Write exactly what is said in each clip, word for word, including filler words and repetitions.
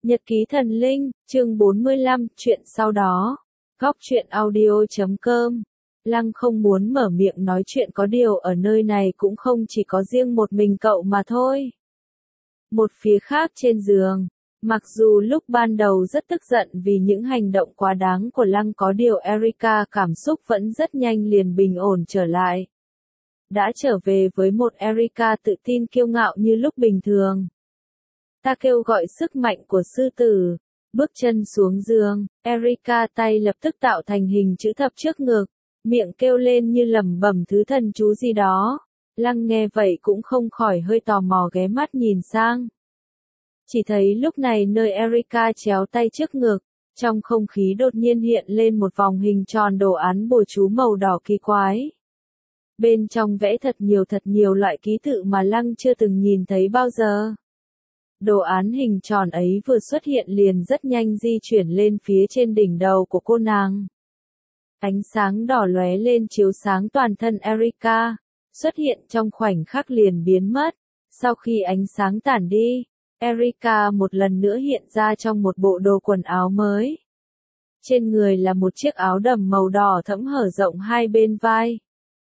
Nhật ký thần linh, chương bốn mươi lăm, chuyện sau đó. Góc truyện audio chấm com. Lăng không muốn mở miệng nói chuyện, có điều ở nơi này cũng không chỉ có riêng một mình cậu mà thôi. Một phía khác trên giường, mặc dù lúc ban đầu rất tức giận vì những hành động quá đáng của Lăng, có điều Erika cảm xúc vẫn rất nhanh liền bình ổn trở lại. Đã trở về với một Erika tự tin kiêu ngạo như lúc bình thường. Ta kêu gọi sức mạnh của sư tử, bước chân xuống giường, Erika tay lập tức tạo thành hình chữ thập trước ngực, miệng kêu lên như lẩm bẩm thứ thần chú gì đó. Lăng nghe vậy cũng không khỏi hơi tò mò ghé mắt nhìn sang. Chỉ thấy lúc này nơi Erika chéo tay trước ngực, trong không khí đột nhiên hiện lên một vòng hình tròn đồ án bùa chú màu đỏ kỳ quái. Bên trong vẽ thật nhiều thật nhiều loại ký tự mà Lăng chưa từng nhìn thấy bao giờ. Đồ án hình tròn ấy vừa xuất hiện liền rất nhanh di chuyển lên phía trên đỉnh đầu của cô nàng. Ánh sáng đỏ lóe lên chiếu sáng toàn thân Erika, xuất hiện trong khoảnh khắc liền biến mất. Sau khi ánh sáng tản đi, Erika một lần nữa hiện ra trong một bộ đồ quần áo mới. Trên người là một chiếc áo đầm màu đỏ thẫm hở rộng hai bên vai.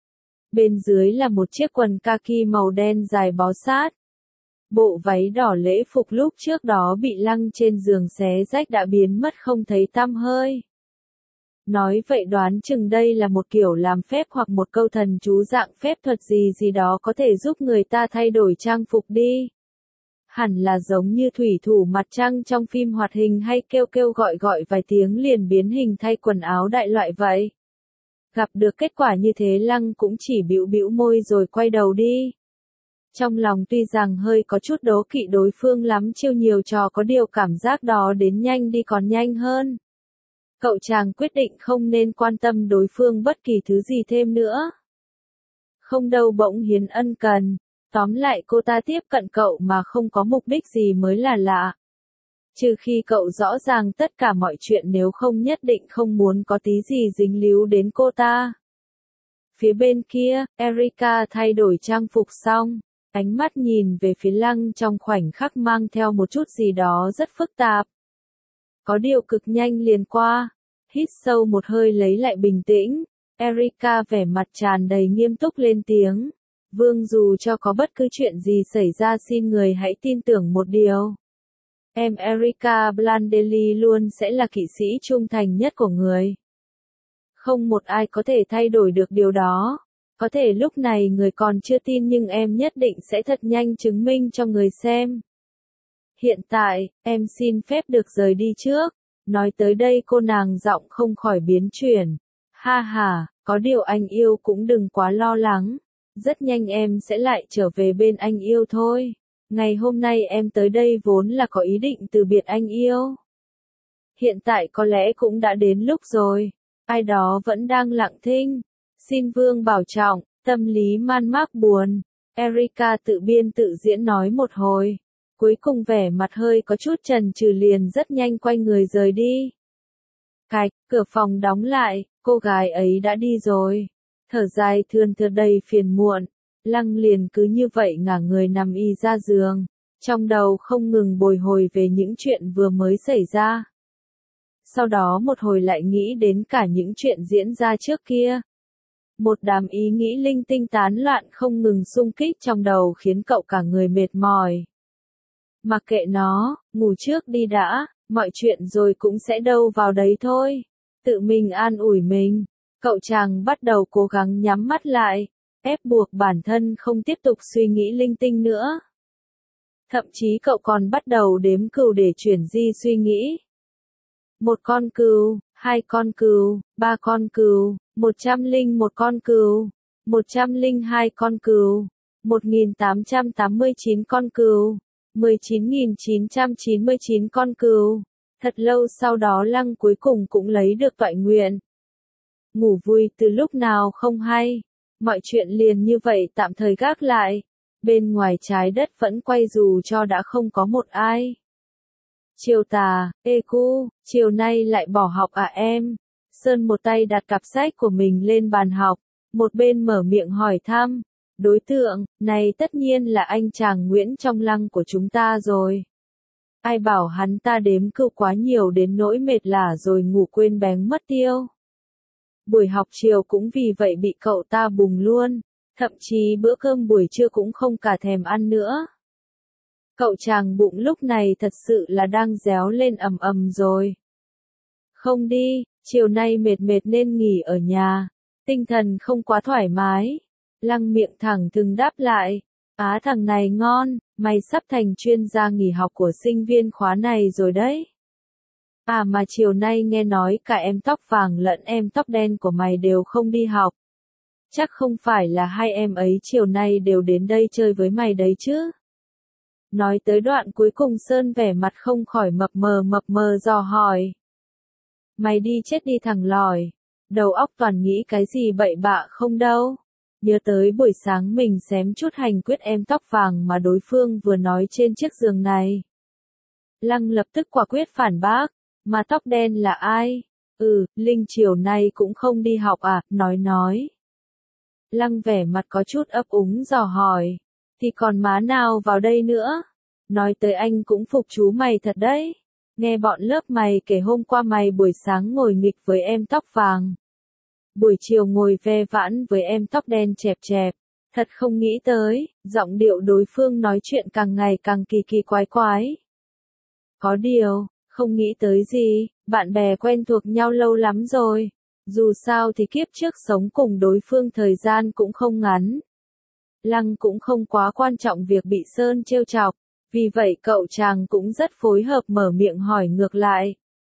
Bên dưới là một chiếc quần kaki màu đen dài bó sát. Bộ váy đỏ lễ phục lúc trước đó bị Lăng trên giường xé rách đã biến mất không thấy tăm hơi. Nói vậy đoán chừng đây là một kiểu làm phép hoặc một câu thần chú dạng phép thuật gì gì đó có thể giúp người ta thay đổi trang phục đi. Hẳn là giống như thủy thủ mặt trăng trong phim hoạt hình hay kêu kêu gọi gọi vài tiếng liền biến hình thay quần áo đại loại vậy. Gặp được kết quả như thế Lăng cũng chỉ bĩu bĩu môi rồi quay đầu đi. Trong lòng tuy rằng hơi có chút đố kỵ đối phương lắm chiêu nhiều trò, có điều cảm giác đó đến nhanh đi còn nhanh hơn. Cậu chàng quyết định không nên quan tâm đối phương bất kỳ thứ gì thêm nữa. Không đâu, bỗng hiến ân cần. Tóm lại cô ta tiếp cận cậu mà không có mục đích gì mới là lạ. Trừ khi cậu rõ ràng tất cả mọi chuyện, nếu không nhất định không muốn có tí gì dính líu đến cô ta. Phía bên kia, Erika thay đổi trang phục xong. Ánh mắt nhìn về phía Lăng trong khoảnh khắc mang theo một chút gì đó rất phức tạp. Có điều cực nhanh liền qua. Hít sâu một hơi lấy lại bình tĩnh. Erika vẻ mặt tràn đầy nghiêm túc lên tiếng. Vương, dù cho có bất cứ chuyện gì xảy ra xin người hãy tin tưởng một điều. Em Erika Blandelli luôn sẽ là kỵ sĩ trung thành nhất của người. Không một ai có thể thay đổi được điều đó. Có thể lúc này người còn chưa tin nhưng em nhất định sẽ thật nhanh chứng minh cho người xem. Hiện tại, em xin phép được rời đi trước. Nói tới đây cô nàng giọng không khỏi biến chuyển. Ha ha, có điều anh yêu cũng đừng quá lo lắng. Rất nhanh em sẽ lại trở về bên anh yêu thôi. Ngày hôm nay em tới đây vốn là có ý định từ biệt anh yêu. Hiện tại có lẽ cũng đã đến lúc rồi. Ai đó vẫn đang lặng thinh. Xin Vương bảo trọng, tâm lý man mác buồn. Erika tự biên tự diễn nói một hồi. Cuối cùng vẻ mặt hơi có chút chần chừ liền rất nhanh quay người rời đi. Cạch, cửa phòng đóng lại, cô gái ấy đã đi rồi. Thở dài thườn thượt đầy phiền muộn. Lăng liền cứ như vậy ngả người nằm y ra giường. Trong đầu không ngừng bồi hồi về những chuyện vừa mới xảy ra. Sau đó một hồi lại nghĩ đến cả những chuyện diễn ra trước kia. Một đám ý nghĩ linh tinh tán loạn không ngừng xung kích trong đầu khiến cậu cả người mệt mỏi. Mặc kệ nó, ngủ trước đi đã, mọi chuyện rồi cũng sẽ đâu vào đấy thôi. Tự mình an ủi mình, cậu chàng bắt đầu cố gắng nhắm mắt lại, ép buộc bản thân không tiếp tục suy nghĩ linh tinh nữa. Thậm chí cậu còn bắt đầu đếm cừu để chuyển di suy nghĩ. Một con cừu, hai con cừu, ba con cừu, một trăm linh một con cừu, một trăm linh hai con cừu, một nghìn tám trăm tám mươi chín con cừu, mười chín nghìn chín trăm chín mươi chín con cừu. Thật lâu sau đó Lăng cuối cùng cũng lấy được toại nguyện. Ngủ vui từ lúc nào không hay. Mọi chuyện liền như vậy tạm thời gác lại. Bên ngoài trái đất vẫn quay dù cho đã không có một ai. Chiều tà, ê cu, chiều nay lại bỏ học à em? Sơn một tay đặt cặp sách của mình lên bàn học, một bên mở miệng hỏi thăm. Đối tượng, này tất nhiên là anh chàng Nguyễn trong Lăng của chúng ta rồi. Ai bảo hắn ta đếm cừu quá nhiều đến nỗi mệt lả rồi ngủ quên bén mất tiêu. Buổi học chiều cũng vì vậy bị cậu ta bùng luôn, thậm chí bữa cơm buổi trưa cũng không cả thèm ăn nữa. Cậu chàng bụng lúc này thật sự là đang réo lên ầm ầm rồi. Không đi, chiều nay mệt mệt nên nghỉ ở nhà, tinh thần không quá thoải mái. Lăng miệng thẳng thừng đáp lại, á thằng này ngon, mày sắp thành chuyên gia nghỉ học của sinh viên khóa này rồi đấy. À mà chiều nay nghe nói cả em tóc vàng lẫn em tóc đen của mày đều không đi học. Chắc không phải là hai em ấy chiều nay đều đến đây chơi với mày đấy chứ. Nói tới đoạn cuối cùng Sơn vẻ mặt không khỏi mập mờ mập mờ dò hỏi. Mày đi chết đi thằng lòi, đầu óc toàn nghĩ cái gì bậy bạ không đâu. Nhớ tới buổi sáng mình xém chút hành quyết em tóc vàng mà đối phương vừa nói trên chiếc giường này. Lăng lập tức quả quyết phản bác, mà tóc đen là ai? Ừ, Linh chiều nay cũng không đi học à, nói nói. Lăng vẻ mặt có chút ấp úng dò hỏi, thì còn má nào vào đây nữa? Nói tới anh cũng phục chú mày thật đấy. Nghe bọn lớp mày kể hôm qua mày buổi sáng ngồi nghịch với em tóc vàng. Buổi chiều ngồi ve vãn với em tóc đen chẹp chẹp. Thật không nghĩ tới, giọng điệu đối phương nói chuyện càng ngày càng kỳ kỳ quái quái. Có điều, không nghĩ tới gì, bạn bè quen thuộc nhau lâu lắm rồi. Dù sao thì kiếp trước sống cùng đối phương thời gian cũng không ngắn. Lăng cũng không quá quan trọng việc bị Sơn trêu chọc, vì vậy cậu chàng cũng rất phối hợp mở miệng hỏi ngược lại.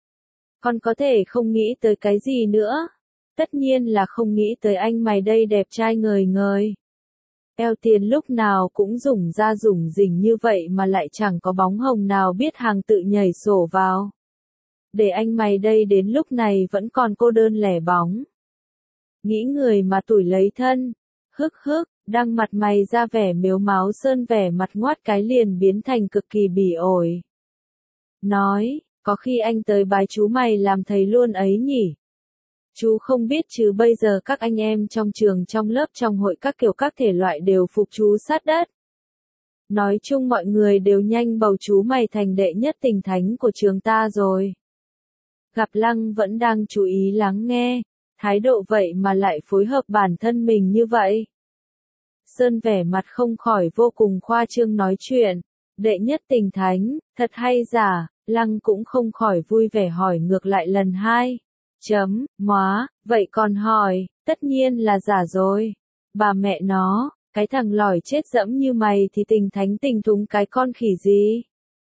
Con có thể không nghĩ tới cái gì nữa? Tất nhiên là không nghĩ tới anh mày đây đẹp trai ngời ngời. Eo tiền lúc nào cũng rủng ra rủng rỉnh như vậy mà lại chẳng có bóng hồng nào biết hàng tự nhảy sổ vào. Để anh mày đây đến lúc này vẫn còn cô đơn lẻ bóng. Nghĩ người mà tủi lấy thân. Hức hức, đang mặt mày ra vẻ mếu máo Sơn vẻ mặt ngoát cái liền biến thành cực kỳ bỉ ổi. Nói, có khi anh tới bái chú mày làm thầy luôn ấy nhỉ? Chú không biết chứ bây giờ các anh em trong trường trong lớp trong hội các kiểu các thể loại đều phục chú sát đất. Nói chung mọi người đều nhanh bầu chú mày thành đệ nhất tình thánh của trường ta rồi. Gặp Lăng vẫn đang chú ý lắng nghe, thái độ vậy mà lại phối hợp bản thân mình như vậy. Sơn vẻ mặt không khỏi vô cùng khoa trương nói chuyện, đệ nhất tình thánh, thật hay giả, Lăng cũng không khỏi vui vẻ hỏi ngược lại lần hai. Chấm, móa, vậy còn hỏi, tất nhiên là giả rồi. Bà mẹ nó, cái thằng lỏi chết dẫm như mày thì tình thánh tình thúng cái con khỉ gì?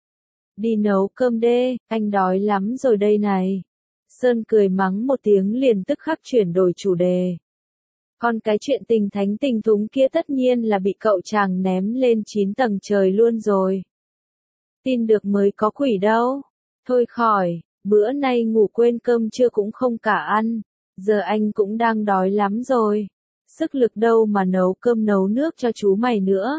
Đi nấu cơm đê, anh đói lắm rồi đây này. Sơn cười mắng một tiếng liền tức khắc chuyển đổi chủ đề. Còn cái chuyện tình thánh tình thúng kia tất nhiên là bị cậu chàng ném lên chín tầng trời luôn rồi. Tin được mới có quỷ đâu. Thôi khỏi, bữa nay ngủ quên cơm trưa cũng không cả ăn. Giờ anh cũng đang đói lắm rồi. Sức lực đâu mà nấu cơm nấu nước cho chú mày nữa.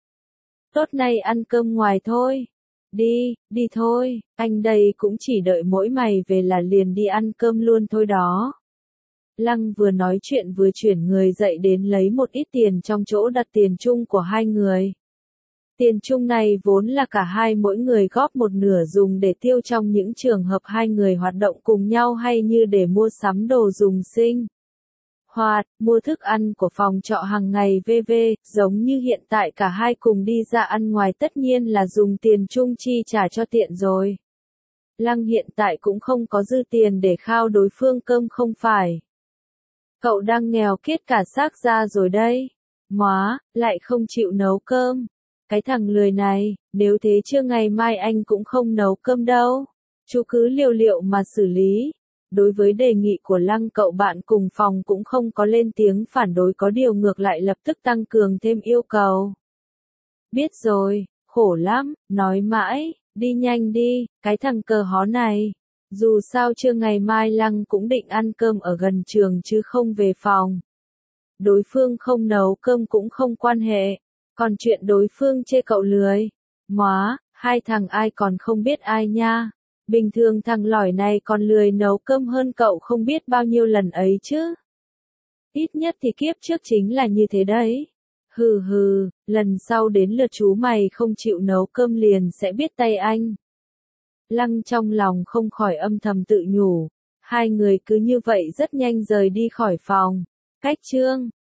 Tốt nay ăn cơm ngoài thôi. Đi, đi thôi, anh đây cũng chỉ đợi mỗi mày về là liền đi ăn cơm luôn thôi đó. Lăng vừa nói chuyện vừa chuyển người dậy đến lấy một ít tiền trong chỗ đặt tiền chung của hai người. Tiền chung này vốn là cả hai mỗi người góp một nửa dùng để tiêu trong những trường hợp hai người hoạt động cùng nhau hay như để mua sắm đồ dùng sinh hoạt, mua thức ăn của phòng trọ hàng ngày vân vân, giống như hiện tại cả hai cùng đi ra ăn ngoài tất nhiên là dùng tiền chung chi trả cho tiện rồi. Lăng hiện tại cũng không có dư tiền để khao đối phương cơm không phải. Cậu đang nghèo kiết cả xác ra rồi đây. Móa, lại không chịu nấu cơm. Cái thằng lười này, nếu thế chưa ngày mai anh cũng không nấu cơm đâu. Chú cứ liều liệu mà xử lý. Đối với đề nghị của Lăng cậu bạn cùng phòng cũng không có lên tiếng phản đối có điều ngược lại lập tức tăng cường thêm yêu cầu. Biết rồi, khổ lắm, nói mãi, đi nhanh đi, cái thằng cờ hó này. Dù sao chưa ngày mai Lăng cũng định ăn cơm ở gần trường chứ không về phòng. Đối phương không nấu cơm cũng không quan hệ, còn chuyện đối phương chê cậu lười. Móa, hai thằng ai còn không biết ai nha. Bình thường thằng lỏi này còn lười nấu cơm hơn cậu không biết bao nhiêu lần ấy chứ. Ít nhất thì kiếp trước chính là như thế đấy. Hừ hừ, lần sau đến lượt chú mày không chịu nấu cơm liền sẽ biết tay anh. Lăng trong lòng không khỏi âm thầm tự nhủ. Hai người cứ như vậy rất nhanh rời đi khỏi phòng. Cách chương